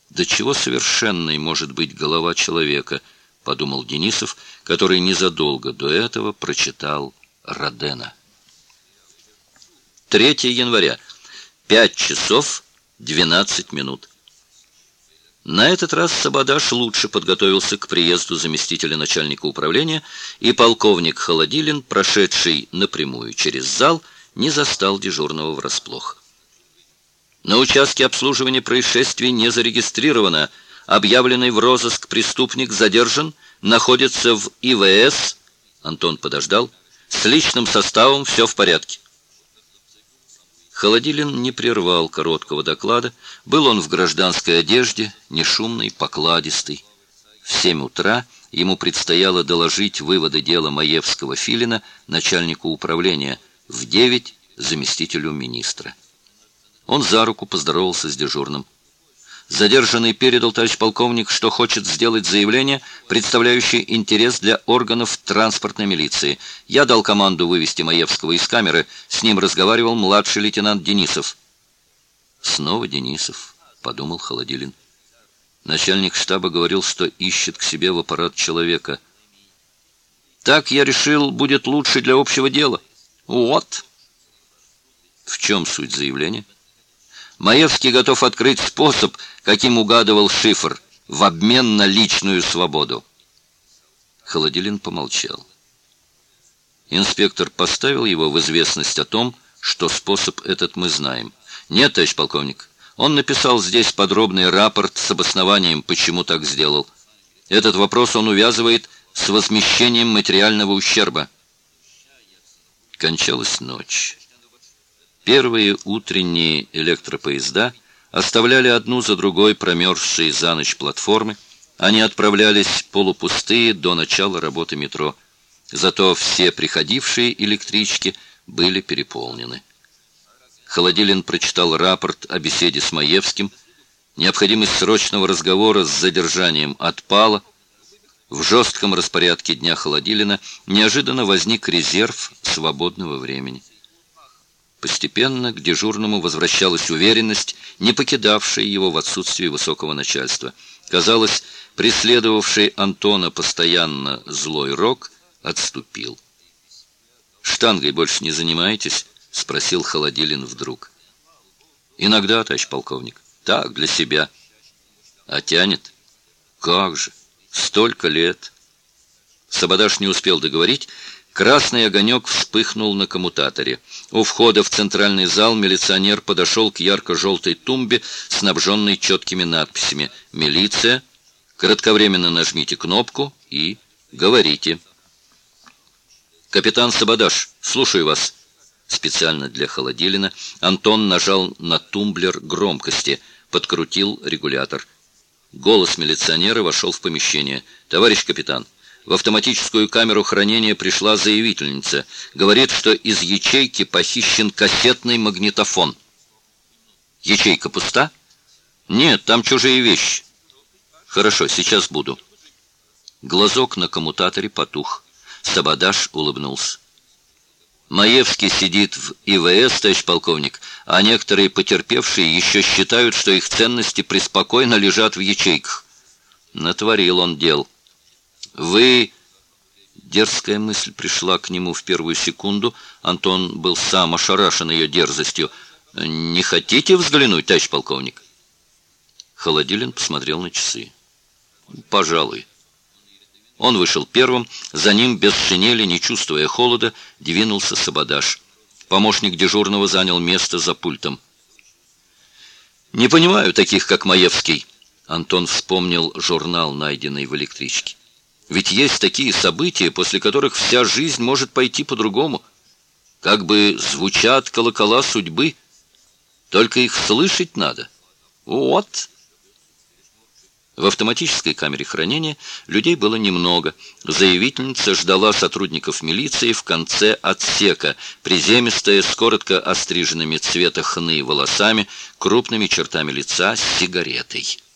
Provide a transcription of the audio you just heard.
До чего совершенной может быть голова человека, подумал Денисов, который незадолго до этого прочитал Родена. 3 января, 5 часов 12 минут. На этот раз Сабадаш лучше подготовился к приезду заместителя начальника управления, и полковник Холодилин, прошедший напрямую через зал, не застал дежурного врасплох. На участке обслуживания происшествий не зарегистрировано. Объявленный в розыск преступник задержан, находится в ИВС. Антон подождал. С личным составом все в порядке. Холодилин не прервал короткого доклада. Был он в гражданской одежде, не шумный, покладистый. В 7 утра ему предстояло доложить выводы дела Маевского-Филина начальнику управления, в 9 заместителю министра. Он за руку поздоровался с дежурным. Задержанный передал, товарищ полковник, что хочет сделать заявление, представляющее интерес для органов транспортной милиции. Я дал команду вывести Маевского из камеры. С ним разговаривал младший лейтенант Денисов. «Снова Денисов», — подумал Холодилин. Начальник штаба говорил, что ищет к себе в аппарат человека. «Так, я решил, будет лучше для общего дела». «Вот». «В чем суть заявления?» Маевский готов открыть способ, каким угадывал шифр, в обмен на личную свободу. Холодилин помолчал. Инспектор поставил его в известность о том, что способ этот мы знаем. Нет, товарищ полковник, он написал здесь подробный рапорт с обоснованием, почему так сделал. Этот вопрос он увязывает с возмещением материального ущерба. Кончалась ночь. Первые утренние электропоезда оставляли одну за другой промерзшие за ночь платформы. Они отправлялись полупустые до начала работы метро. Зато все приходившие электрички были переполнены. Холодилин прочитал рапорт о беседе с Маевским. Необходимость срочного разговора с задержанием отпала. В жестком распорядке дня Холодилина неожиданно возник резерв свободного времени. Постепенно к дежурному возвращалась уверенность, не покидавшая его в отсутствии высокого начальства. Казалось, преследовавший Антона постоянно злой рок отступил. «Штангой больше не занимаетесь?» — спросил Холодилин вдруг. «Иногда, товарищ полковник. Так, для себя». «А тянет?» «Как же! Столько лет!» Сабадаш не успел договорить. Красный огонек вспыхнул на коммутаторе. У входа в центральный зал милиционер подошел к ярко-желтой тумбе, снабженной четкими надписями «Милиция», «Кратковременно нажмите кнопку» и «Говорите». «Капитан Сабадаш, слушаю вас». Специально для Холодилина Антон нажал на тумблер громкости, подкрутил регулятор. Голос милиционера вошел в помещение. «Товарищ капитан, в автоматическую камеру хранения пришла заявительница. Говорит, что из ячейки похищен кассетный магнитофон». «Ячейка пуста?» «Нет, там чужие вещи». «Хорошо, сейчас буду». Глазок на коммутаторе потух. Сабадаш улыбнулся. «Маевский сидит в ИВС, товарищ полковник, а некоторые потерпевшие еще считают, что их ценности преспокойно лежат в ячейках. Натворил он дел. Вы...» Дерзкая мысль пришла к нему в первую секунду. Антон был сам ошарашен ее дерзостью. «Не хотите взглянуть, товарищ полковник?» Холодилин посмотрел на часы. «Пожалуй». Он вышел первым, за ним, без шинели, не чувствуя холода, двинулся Сабадаш. Помощник дежурного занял место за пультом. «Не понимаю таких, как Маевский», — Антон вспомнил журнал, найденный в электричке. «Ведь есть такие события, после которых вся жизнь может пойти по-другому. Как бы звучат колокола судьбы, только их слышать надо. Вот». В автоматической камере хранения людей было немного. Заявительница ждала сотрудников милиции в конце отсека, приземистая, с коротко остриженными цвета хны волосами, крупными чертами лица, с сигаретой.